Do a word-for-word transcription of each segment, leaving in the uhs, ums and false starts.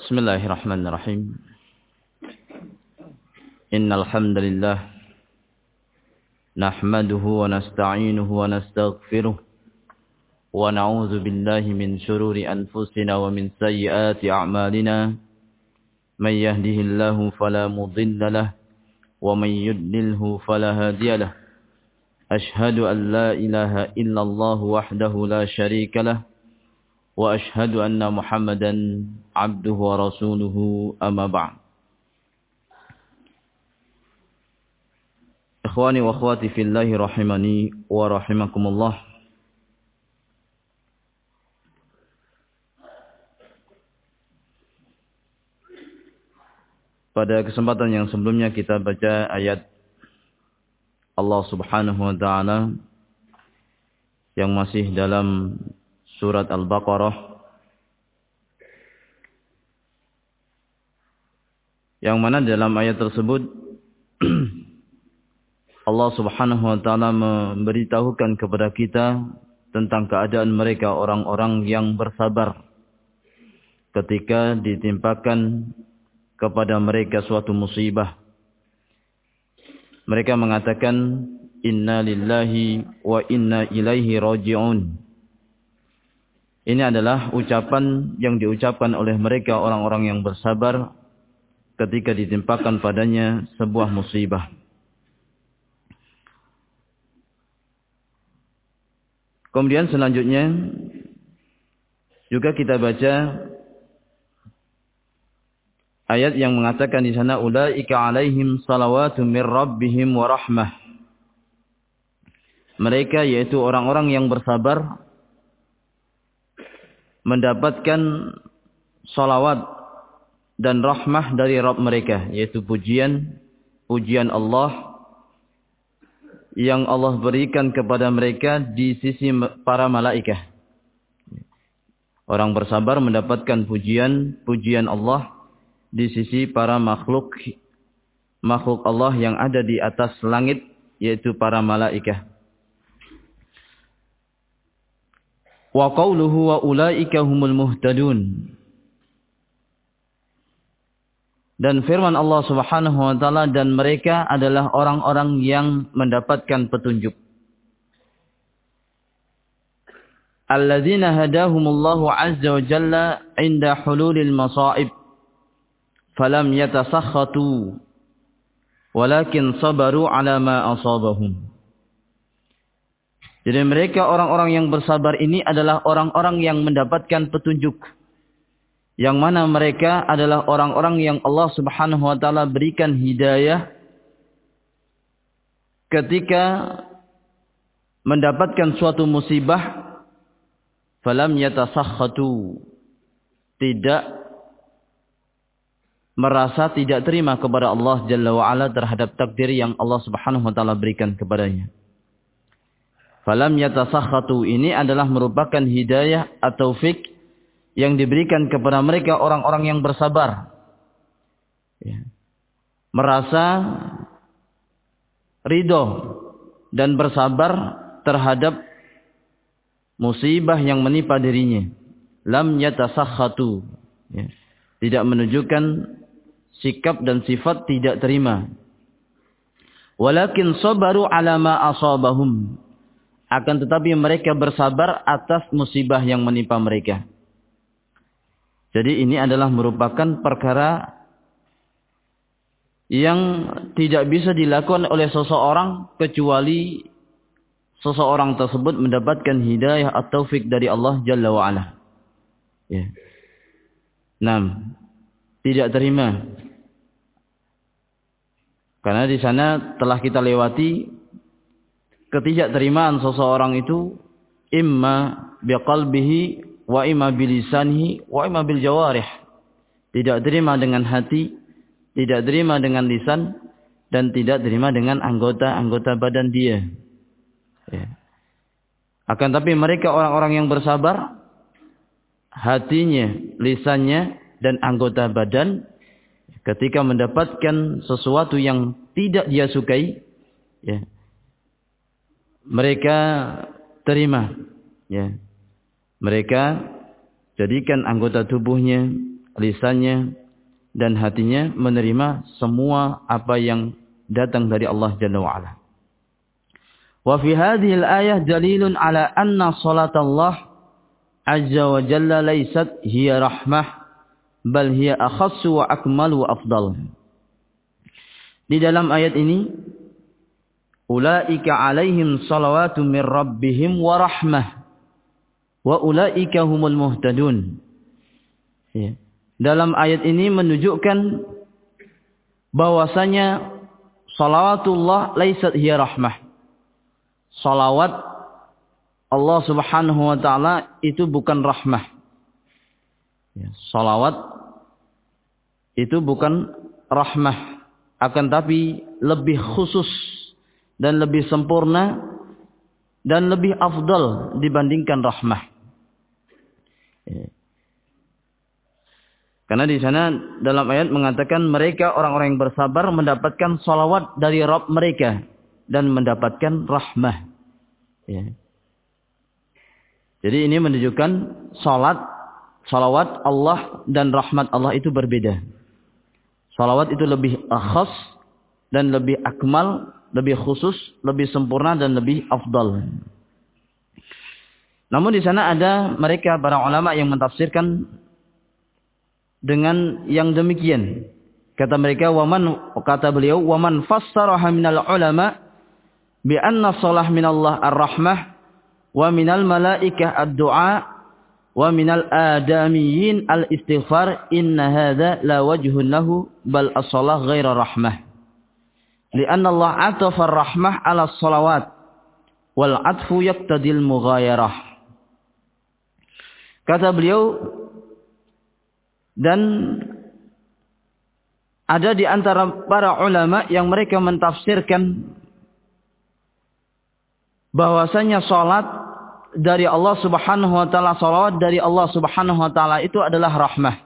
Bismillahirrahmanirrahim. Innal hamdalillah nahmaduhu wa nasta'inuhu wa nastaghfiruh wa na'udzu billahi min shururi anfusina wa min sayyiati a'malina. May yahdihillahu fala mudilla lahu wa may yudlilhu fala hadiya lahu. Ashhadu an la ilaha illallah wahdahu la syarika lahu wa ashhadu anna Muhammadan abduhu wa rasuluhu amma ba'd. Ikhwani wa akhwati fillahi rahimani wa rahimakumullah. Pada kesempatan yang sebelumnya kita baca ayat Allah Subhanahu wa taala yang masih dalam surat Al-Baqarah, yang mana dalam ayat tersebut Allah Subhanahu wa taala memberitahukan kepada kita tentang keadaan mereka orang-orang yang bersabar ketika ditimpakan kepada mereka suatu musibah. Mereka mengatakan inna lillahi wa inna ilaihi raji'un. Ini adalah ucapan yang diucapkan oleh mereka orang-orang yang bersabar ketika ditimpakan padanya sebuah musibah. Kemudian selanjutnya juga kita baca ayat yang mengatakan di sana ulaika alaihim salawatun mir rabbihim wa rahmah. Mereka yaitu orang-orang yang bersabar mendapatkan salawat dan rahmah dari Rabb mereka, yaitu pujian pujian Allah yang Allah berikan kepada mereka di sisi para malaikat. Orang bersabar mendapatkan pujian pujian Allah di sisi para makhluk makhluk Allah yang ada di atas langit, yaitu para malaikat. Wa qawluhu wa ulaika humul muhtadun. Dan firman Allah Subhanahu wa taala, dan mereka adalah orang-orang yang mendapatkan petunjuk. Alladzina hadahumullahu azza wa jalla 'inda hululil masa'ib falam yatasakhatu walakin sabaru 'ala ma asabahum. Jadi mereka orang-orang yang bersabar ini adalah orang-orang yang mendapatkan petunjuk. Yang mana mereka adalah orang-orang yang Allah Subhanahu wa taala berikan hidayah ketika mendapatkan suatu musibah, falam yatasakhatu, tidak merasa tidak terima kepada Allah Jalla wa Ala terhadap takdir yang Allah Subhanahu wa taala berikan kepadanya. Falam yatasakhatu ini adalah merupakan hidayah atau taufik yang diberikan kepada mereka orang-orang yang bersabar. Ya. Merasa ridho dan bersabar terhadap musibah yang menimpa dirinya. Lam yatasakhatu. Ya. Tidak menunjukkan sikap dan sifat tidak terima. Walakin sabaru ala ma asabahum. Akan tetapi mereka bersabar atas musibah yang menimpa mereka. Jadi ini adalah merupakan perkara yang tidak bisa dilakukan oleh seseorang kecuali seseorang tersebut mendapatkan hidayah atau taufik dari Allah Jalla wa Ala. Ya. Enam. Tidak terima. Karena di sana telah kita lewati ketidakterimaan seseorang itu imma biqalbihi wa imma bilisanihi wa imma bil jawarih. Tidak terima dengan hati, tidak terima dengan lisan, dan tidak terima dengan anggota-anggota badan dia. Ya. Akan tapi mereka orang-orang yang bersabar, hatinya, lisannya, dan anggota badan ketika mendapatkan sesuatu yang tidak dia sukai, ya, mereka terima, ya. Mereka jadikan anggota tubuhnya, lisannya, dan hatinya menerima semua apa yang datang dari Allah Jalla wa'ala. Wa fi hadhihi al-ayah dalilun ala anna salatallah azza wa jalla laysat hiya rahmah bal hiya akhassu wa akmal wa afdal. Di dalam ayat ini, ulaika alaihim salawatu min rabbihim wa rahmah wa ulaika humul muhtadun. Ya. Dalam ayat ini menunjukkan bahwasanya salawatullah laysat hiya rahmah. Salawat Allah Subhanahu wa taala itu bukan rahmah. Ya, salawat itu bukan rahmah, akan tapi lebih khusus dan lebih sempurna dan lebih afdal dibandingkan rahmah. Ya. Karena di sana dalam ayat mengatakan mereka orang-orang yang bersabar mendapatkan salawat dari Rabb mereka dan mendapatkan rahmah. Ya. Jadi ini menunjukkan salat, salawat Allah dan rahmat Allah itu berbeda. Salawat itu lebih khas dan lebih akmal, lebih khusus, lebih sempurna dan lebih afdal. Namun di sana ada mereka para ulama yang mentafsirkan dengan yang demikian. Kata mereka, waman kata beliau, waman fassaraha minal ulama bi anna salah minallah ar-rahmah wa minal malaikah ad-du'a wa minal adamiyyin al-istighfar inna hadza la wajhun lahu bal as-salah ghaira rahmah. Lianna Allah atafa ar-rahmah 'ala as-salawat wal 'atfu yaqtadil mughayarah. Kata beliau, dan ada di antara para ulama yang mereka mentafsirkan bahwasanya salat dari Allah Subhanahu wa taala, salawat dari Allah Subhanahu wa taala itu adalah rahmah.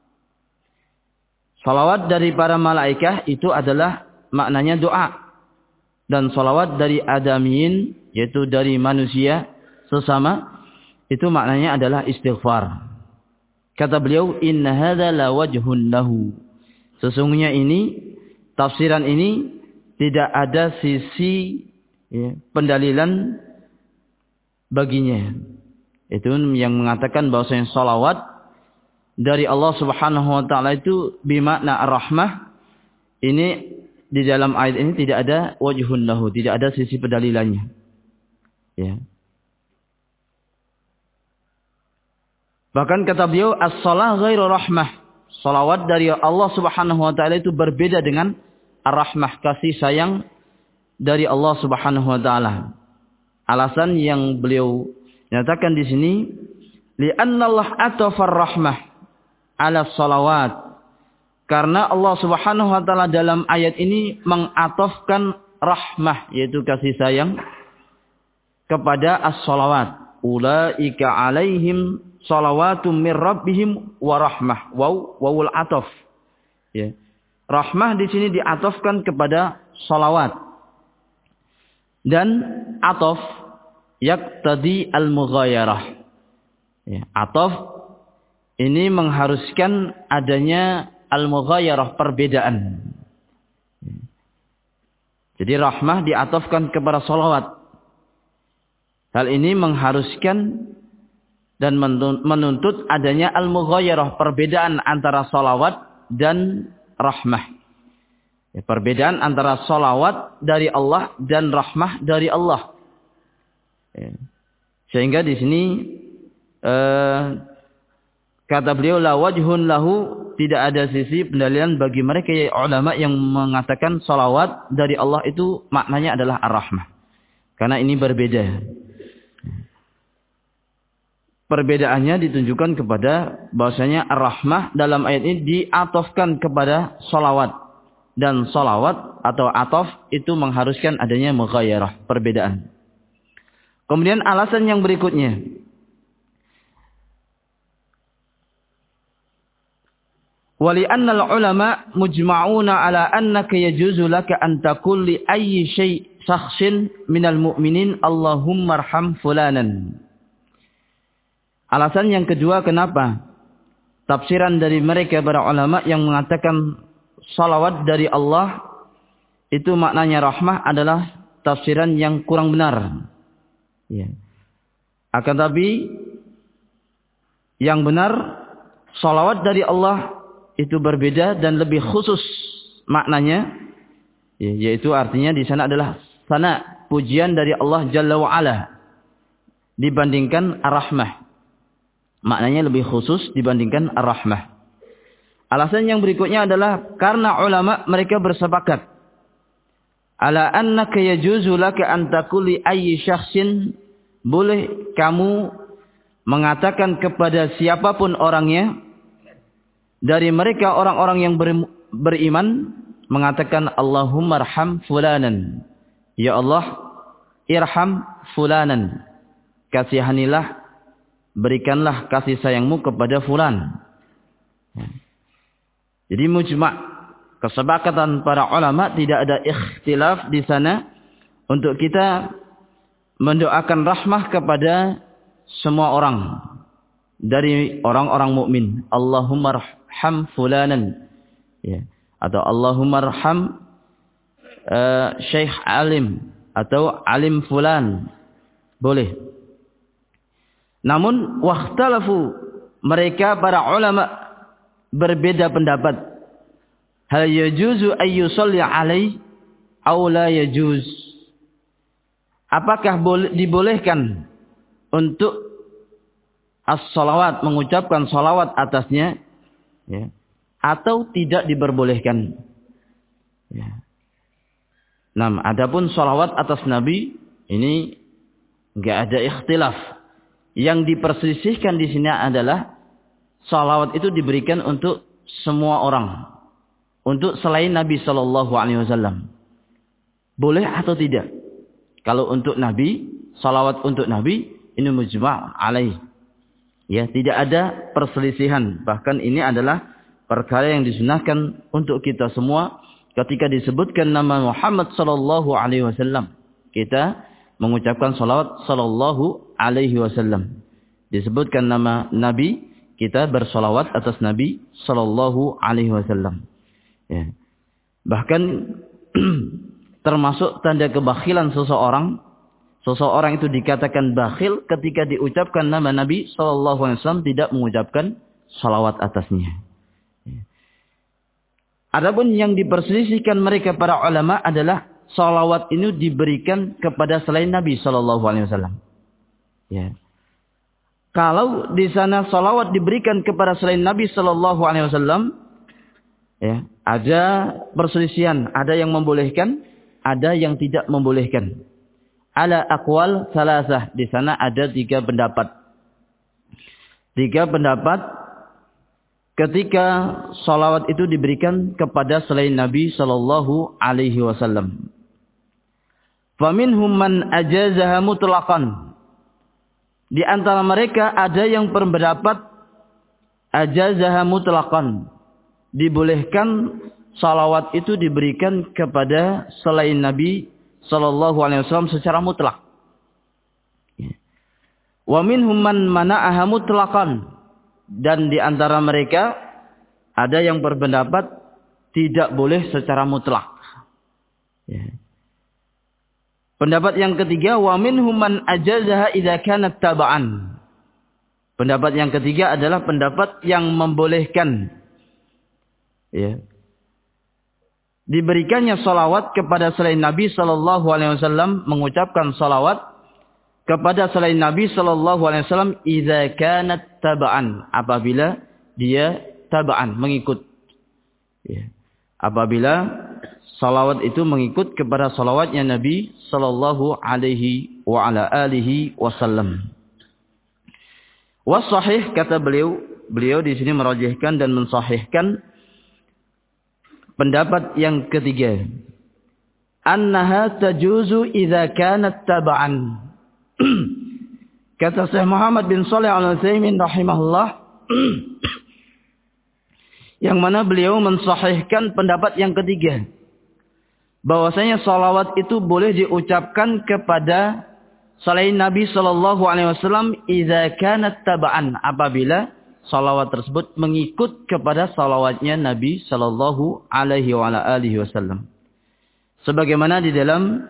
Salawat dari para malaikat itu adalah maknanya doa. Dan salawat dari adamiyin, yaitu dari manusia sesama, itu maknanya adalah istighfar. Kata beliau, inna hadza la wajhun lahu. Sesungguhnya ini, tafsiran ini tidak ada sisi ya, pendalilan baginya. Itu yang mengatakan bahwasanya salawat dari Allah Subhanahu wa taala itu bimakna ar-rahmah. Ini di dalam ayat ini tidak ada wajhun lahu, tidak ada sisi pendalilannya. Ya. Bahkan kata beliau, as-salah ghairu rahmah. Salawat dari Allah Subhanahu wa taala itu berbeda dengan ar-rahmah, kasih sayang dari Allah Subhanahu wa taala. Alasan yang beliau nyatakan di sini, li'anna Allah atafa ar-rahmah 'ala salawat. Karena Allah Subhanahu wa taala dalam ayat ini mengatofkan rahmah, yaitu kasih sayang, kepada as-salawat. Ulaika 'alaihim salawatum mir rabbihim wa rahmah. Waw wawul atof. Ya. Rahmah di sini diatofkan kepada salawat. Dan atof yaqtadi al-mughayarah. Ya, atof ini mengharuskan adanya al-mughayarah, perbedaan. Ya. Jadi rahmah diatofkan kepada salawat. Hal ini mengharuskan dan menuntut adanya al-mughayarah, perbedaan antara salawat dan rahmah. Ya, perbedaan antara salawat dari Allah dan rahmah dari Allah. Ya. Sehingga di sini eh, kata beliau, la wajhun lahu, tidak ada sisi pendalilan bagi mereka ya, ulama yang mengatakan salawat dari Allah itu maknanya adalah ar-rahmah. Karena ini berbeda. Perbedaannya ditunjukkan kepada bahwasanya ar-rahmah dalam ayat ini diatofkan kepada salawat. Dan salawat atau atof itu mengharuskan adanya mughayarah, perbedaan. Kemudian alasan yang berikutnya. Wali annal ulama mujma'una ala annaka yajuzu laka an taqul li ayyi syai' shakhsin minal mu'minin Allahumma arham fulanan. Alasan yang kedua kenapa tafsiran dari mereka para ulama yang mengatakan salawat dari Allah itu maknanya rahmah adalah tafsiran yang kurang benar. Ya. Akan tapi yang benar salawat dari Allah itu berbeda dan lebih khusus maknanya, ya, yaitu artinya di sana adalah sana pujian dari Allah Jalla wa Ala dibandingkan ar-rahmah. Maknanya lebih khusus dibandingkan ar-rahmah. Alasan yang berikutnya adalah karena ulama mereka bersepakat ala annaka yajuzu laka an taquli ayyi syakhsin, boleh kamu mengatakan kepada siapapun orangnya dari mereka orang-orang yang ber, beriman mengatakan Allahumma arham fulanan, ya Allah irham fulanan, kasihanilah, berikanlah kasih sayangmu kepada fulan. Jadi mujma' kesepakatan para ulama, tidak ada ikhtilaf di sana untuk kita mendoakan rahmah kepada semua orang dari orang-orang mukmin. Allahumma arham fulanan, ya, atau Allahumma arham uh, Syekh Alim atau Alim fulan, boleh. Namun wakhtalafu, mereka para ulama berbeda pendapat. Hal yajuzu ayyusalli alaih aw la yajuz. Apakah boleh, dibolehkan untuk as-salawat, mengucapkan salawat atasnya, ya, atau tidak diperbolehkan. Ya. Nah, adapun salawat atas Nabi ini enggak ada ikhtilaf. Yang diperselisihkan di sini adalah salawat itu diberikan untuk semua orang, untuk selain Nabi Shallallahu Alaihi Wasallam. Boleh atau tidak? Kalau untuk Nabi, salawat untuk Nabi ini mujma' alaih. Ya, tidak ada perselisihan. Bahkan ini adalah perkara yang disunahkan untuk kita semua. Ketika disebutkan nama Muhammad Shallallahu Alaihi Wasallam, kita mengucapkan salawat Shallallahu Alaihi Wasallam. Disebutkan nama Nabi, kita bersalawat atas Nabi Shallallahu Alaihi Wasallam. Ya. Bahkan termasuk tanda kebakhilan seseorang, seseorang itu dikatakan bakhil ketika diucapkan nama Nabi Shallallahu Alaihi Wasallam tidak mengucapkan salawat atasnya. Ya. Adapun yang diperselisihkan mereka para ulama adalah salawat ini diberikan kepada selain Nabi Shallallahu Alaihi Wasallam. Ya. Kalau di sana salawat diberikan kepada selain Nabi Shallallahu Alaihi Wasallam, ya, ada perselisihan, ada yang membolehkan, ada yang tidak membolehkan. Ala aqwal salasah, di sana ada tiga pendapat. Tiga pendapat ketika salawat itu diberikan kepada selain Nabi Shallallahu Alaihi Wasallam. Faminhum man ajazaha mutlaqan. Di antara mereka ada yang berpendapat ajazaha mutlaqan, dibolehkan salawat itu diberikan kepada selain Nabi Sallallahu Alaihi Wasallam secara mutlak. Wa minhum man mana'aha mutlaqan, dan di antara mereka ada yang berpendapat tidak boleh secara mutlak. Ya. Pendapat yang ketiga, wa minhum man ajazaha idza kanat taba'an. Pendapat yang ketiga adalah pendapat yang membolehkan, ya, diberikannya salawat kepada selain Nabi Sallallahu Alaihi Wasallam, mengucapkan salawat kepada selain Nabi Sallallahu Alaihi Wasallam idza kanat taba'an, apabila dia taba'an, mengikut. Ya. Apabila salawat itu mengikut kepada salawatnya Nabi Sallallahu Alaihi wa ala alihi Wasallam. Wasahih, kata beliau, beliau di sini merajihkan dan mensahihkan pendapat yang ketiga, annaha tajuzu idza kanat taba'an. Kata Syekh Muhammad bin Shalih Al-Utsaimin rahimahullah, yang mana beliau mensahihkan pendapat yang ketiga, bahwasanya salawat itu boleh diucapkan kepada selain Nabi Sallallahu Alaihi Wasallam idza kanat taba'an, apabila salawat tersebut mengikut kepada salawatnya Nabi sallallahu alaihi wa ala alihi wasallam. Sebagaimana di dalam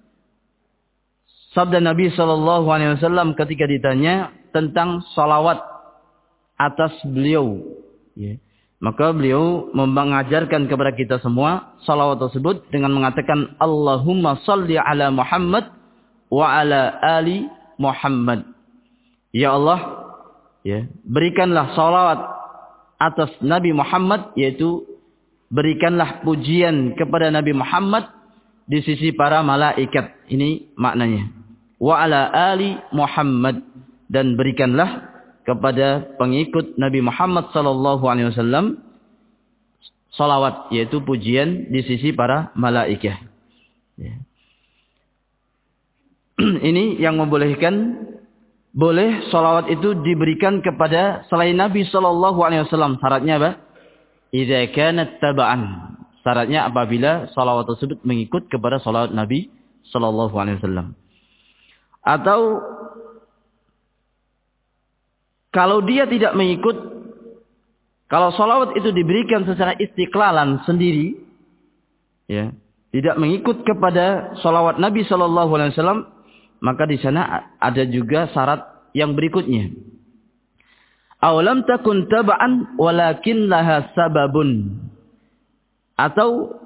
sabda Nabi sallallahu alaihi wasallam ketika ditanya tentang salawat atas beliau, ya. Maka beliau mengajarkan kepada kita semua salawat tersebut dengan mengatakan Allahumma salli ala Muhammad wa ala ali Muhammad. Ya Allah, ya, berikanlah salawat atas Nabi Muhammad, yaitu berikanlah pujian kepada Nabi Muhammad di sisi para malaikat. Ini maknanya. Wa ala ali Muhammad, dan berikanlah kepada pengikut Nabi Muhammad sallallahu alaihi wasallam salawat, yaitu pujian di sisi para malaikat. Ya. Ini yang membolehkan boleh salawat itu diberikan kepada selain Nabi sallallahu alaihi wasallam. Syaratnya apa? Idza kanat taba'an. Syaratnya apabila salawat tersebut mengikut kepada salawat Nabi sallallahu alaihi wasallam. Atau kalau dia tidak mengikut, kalau salawat itu diberikan secara istiqlalan sendiri, ya, tidak mengikut kepada salawat Nabi sallallahu alaihi wasallam, maka di sana ada juga syarat yang berikutnya. Awalam takun taba'an walakin laha sababun. Atau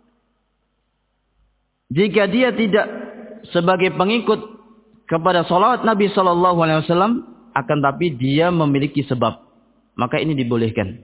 jika dia tidak sebagai pengikut kepada salawat Nabi sallallahu alaihi wasallam, akan tapi dia memiliki sebab, maka ini dibolehkan.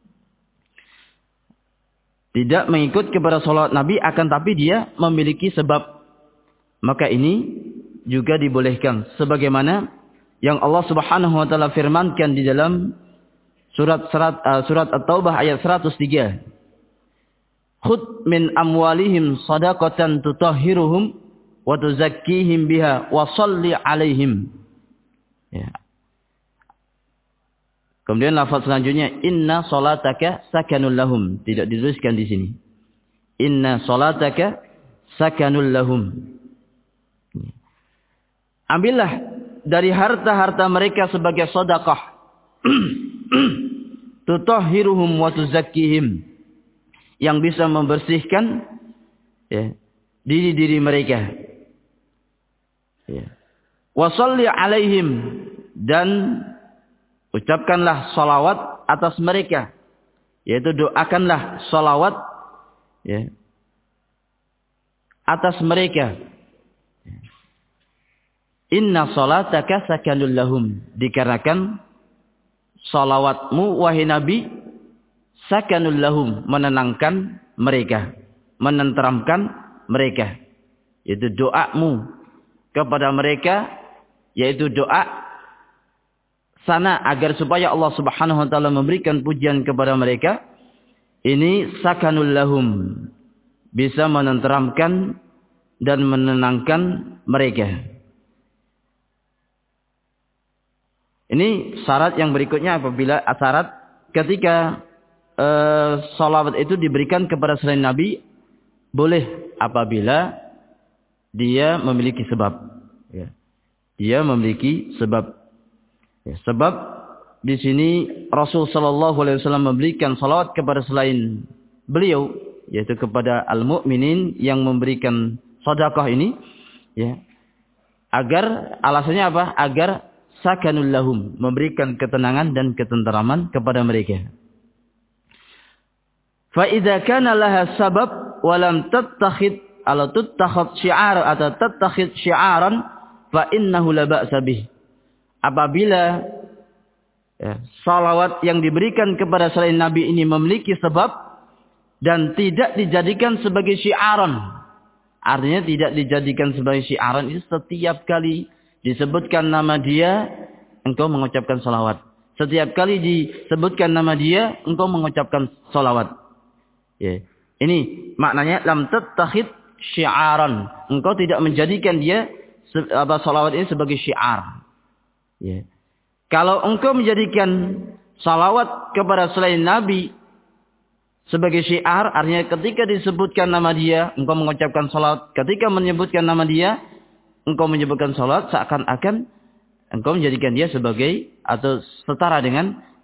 Tidak mengikut kepada salawat Nabi, akan tapi dia memiliki sebab, maka ini juga dibolehkan. Sebagaimana yang Allah Subhanahu wa taala firmankan di dalam surat surat, uh, surat At-Taubah ayat seratus tiga. Khudh min amwalihim shadaqatan tutahhiruhum wa tuzakkihim biha wa shalli alaihim. Ya. Kemudian lafaz selanjutnya, inna salataka sakanul lahum. Tidak dituliskan di sini. Inna salataka sakanul lahum. Ambillah dari harta-harta mereka sebagai sedekah. Tutahhiruhum wa tuzakkihim. Yang bisa membersihkan, ya, diri-diri mereka. Ya. Wa shalli alaihim, dan ucapkanlah salawat atas mereka, yaitu doakanlah salawat, ya, atas mereka. Inna salataka sakanul lahum, dikarenakan salawatmu wahai Nabi sakanul lahum, menenangkan mereka, menenteramkan mereka, yaitu doamu kepada mereka, yaitu doa sana agar supaya Allah Subhanahu wa taala memberikan pujian kepada mereka. Ini sakanul lahum, bisa menenteramkan dan menenangkan mereka. Ini syarat yang berikutnya, apabila syarat ketika uh, salawat itu diberikan kepada selain Nabi, boleh apabila dia memiliki sebab, ya. Dia memiliki sebab. Ya, sebab di sini Rasul sallallahu alaihi wasallam memberikan salawat kepada selain beliau, yaitu kepada al-mu'minin yang memberikan sedekah ini, ya. Agar alasannya apa? Agar sakanul lahum, memberikan ketenangan dan ketenteraman kepada mereka. Fa idza kana laha sabab wa lam tattakhid ala tattakhid syi'ar atau tattakhid syi'aran fa innahu la ba'sa bih. Apabila, ya, salawat yang diberikan kepada selain Nabi ini memiliki sebab dan tidak dijadikan sebagai syiaran, artinya tidak dijadikan sebagai syiaran, itu setiap kali disebutkan nama dia engkau mengucapkan salawat, setiap kali disebutkan nama dia engkau mengucapkan salawat, ya. Ini maknanya lam tattakhid syiaran, engkau tidak menjadikan dia apa salawat ini sebagai syiar. Ya. Kalau engkau menjadikan salawat kepada selain Nabi sebagai syiar, artinya ketika disebutkan nama dia, engkau mengucapkan salawat. Ketika menyebutkan nama dia, engkau menyebutkan salawat, seakan-akan engkau menjadikan dia sebagai atau setara dengan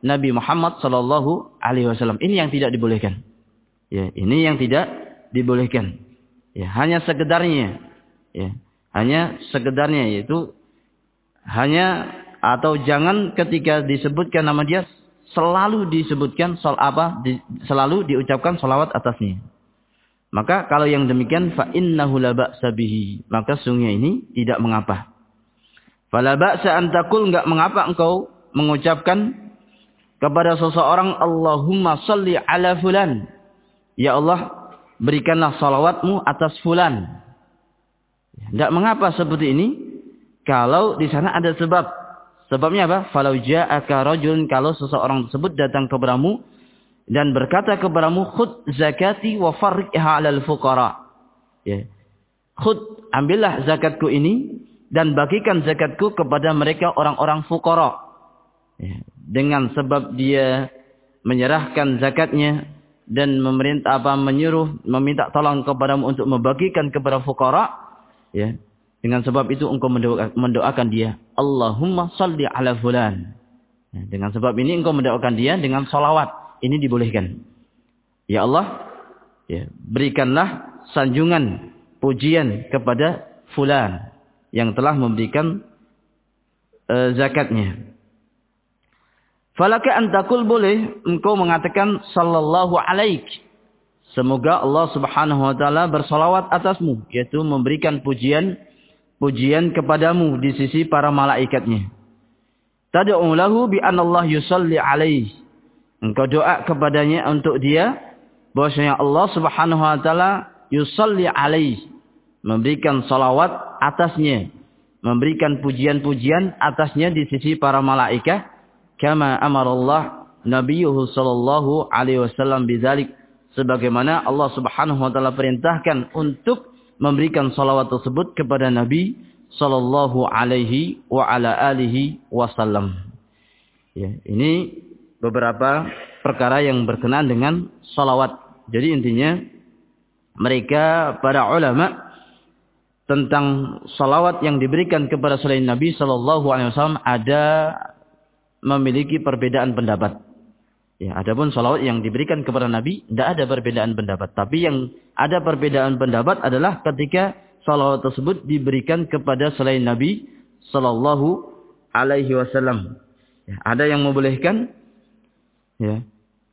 Nabi Muhammad sallallahu alaihi wasallam. Ini yang tidak dibolehkan. Ya, ini yang tidak dibolehkan. Ya, hanya sekedarnya. Ya, hanya sekedarnya, yaitu hanya atau jangan ketika disebutkan nama dia selalu disebutkan sol apa di, selalu diucapkan salawat atasnya. Maka kalau yang demikian fa innahu la ba'sa bihi, maka sungguhnya ini tidak mengapa. Fala ba'sa an taqul, enggak mengapa engkau mengucapkan kepada seseorang Allahumma shalli ala fulan. Ya Allah, berikanlah salawatmu atas fulan. Tidak mengapa seperti ini kalau di sana ada sebab. Sebabnya apa? Falau ja'aka rajulun, kalau seseorang tersebut datang kepadamu dan berkata kepadamu khud zakati wa farriqha 'alal fuqara. Ya. Khud, ambillah zakatku ini dan bagikan zakatku kepada mereka orang-orang fuqara. Ya, dengan sebab dia menyerahkan zakatnya dan memerintah apa menyuruh meminta tolong kepadamu untuk membagikan kepada fuqara, ya, dengan sebab itu engkau mendoakan, mendoakan dia Allahumma shalli ala fulan, ya, dengan sebab ini engkau mendoakan dia dengan salawat, ini dibolehkan. Ya Allah, ya, berikanlah sanjungan pujian kepada fulan yang telah memberikan uh, zakatnya. Falaka antakul, boleh engkau mengatakan sallallahu alaik, semoga Allah subhanahu wa ta'ala bersalawat atasmu, yaitu memberikan pujian pujian kepadamu di sisi para malaikatnya. Tad'u lahu bi anallah yusalli alaihi, engkau doa kepadanya untuk dia bahwasanya Allah subhanahu wa ta'ala yusalli alaihi, memberikan salawat atasnya, memberikan pujian-pujian atasnya di sisi para malaikat. Kama amarallah nabiyuhu sallallahu alaihi wasallam bidzalik, sebagaimana Allah Subhanahu wa taala perintahkan untuk memberikan salawat tersebut kepada Nabi sallallahu alaihi wa ala alihi wasallam. Ya, ini beberapa perkara yang berkenaan dengan salawat. Jadi intinya mereka para ulama tentang salawat yang diberikan kepada selain Nabi sallallahu alaihi wasallam ada memiliki perbedaan pendapat. Ya, adapun salawat yang diberikan kepada Nabi tidak ada perbedaan pendapat. Tapi yang ada perbedaan pendapat adalah ketika salawat tersebut diberikan kepada selain Nabi sallallahu alaihi wasallam. Ya, ada yang membolehkan, ya,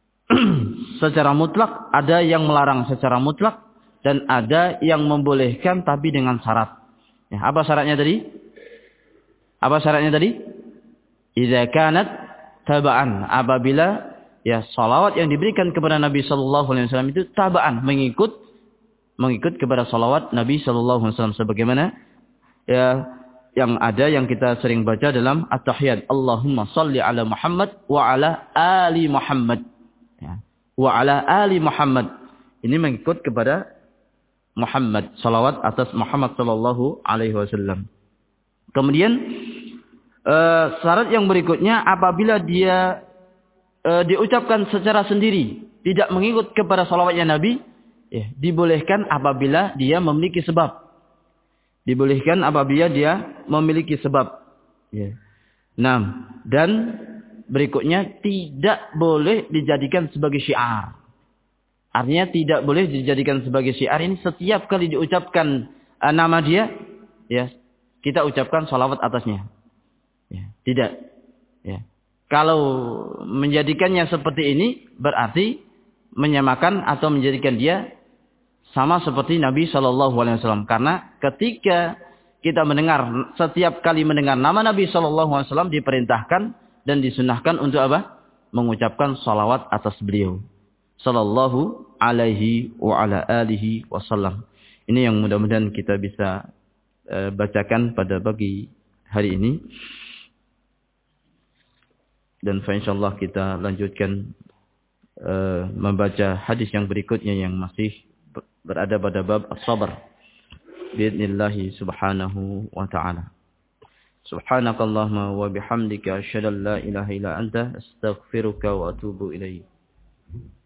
secara mutlak, ada yang melarang secara mutlak, dan ada yang membolehkan tapi dengan syarat. Ya, apa syaratnya tadi? Apa syaratnya tadi? Idza kanat taba'an, apabila ya salawat yang diberikan kepada Nabi sallallahu alaihi wasallam itu taba'an, mengikut mengikut kepada salawat Nabi sallallahu alaihi wasallam, sebagaimana ya yang ada yang kita sering baca dalam at-tahiyat, Allahumma shalli ala Muhammad wa ala ali Muhammad, ya, wa ala ali Muhammad, ini mengikut kepada Muhammad, salawat atas Muhammad sallallahu alaihi wasallam. Kemudian Uh, syarat yang berikutnya, apabila dia uh, diucapkan secara sendiri, tidak mengikut kepada salawatnya Nabi, ya, dibolehkan apabila dia memiliki sebab. Dibolehkan apabila dia memiliki sebab. Ya. Nah, dan berikutnya tidak boleh dijadikan sebagai syiar. Artinya tidak boleh dijadikan sebagai syiar. Ini setiap kali diucapkan uh, nama dia, ya, kita ucapkan salawat atasnya. Ya, tidak. Ya. Kalau menjadikannya seperti ini berarti menyamakan atau menjadikan dia sama seperti Nabi Shallallahu Alaihi Wasallam. Karena ketika kita mendengar, setiap kali mendengar nama Nabi Shallallahu Alaihi Wasallam diperintahkan dan disunahkan untuk apa? Mengucapkan salawat atas beliau. Sallallahu Alaihi wa ala alihi wasallam. Ini yang mudah-mudahan kita bisa uh, bacakan pada pagi hari ini. Dan insyaallah kita lanjutkan uh, membaca hadis yang berikutnya yang masih berada pada bab as-sabr. Biidznillah subhanahu wa ta'ala. Subhanakallahumma wa bihamdika asyhadu an la ilaha illa anta astaghfiruka wa atubu ilaik.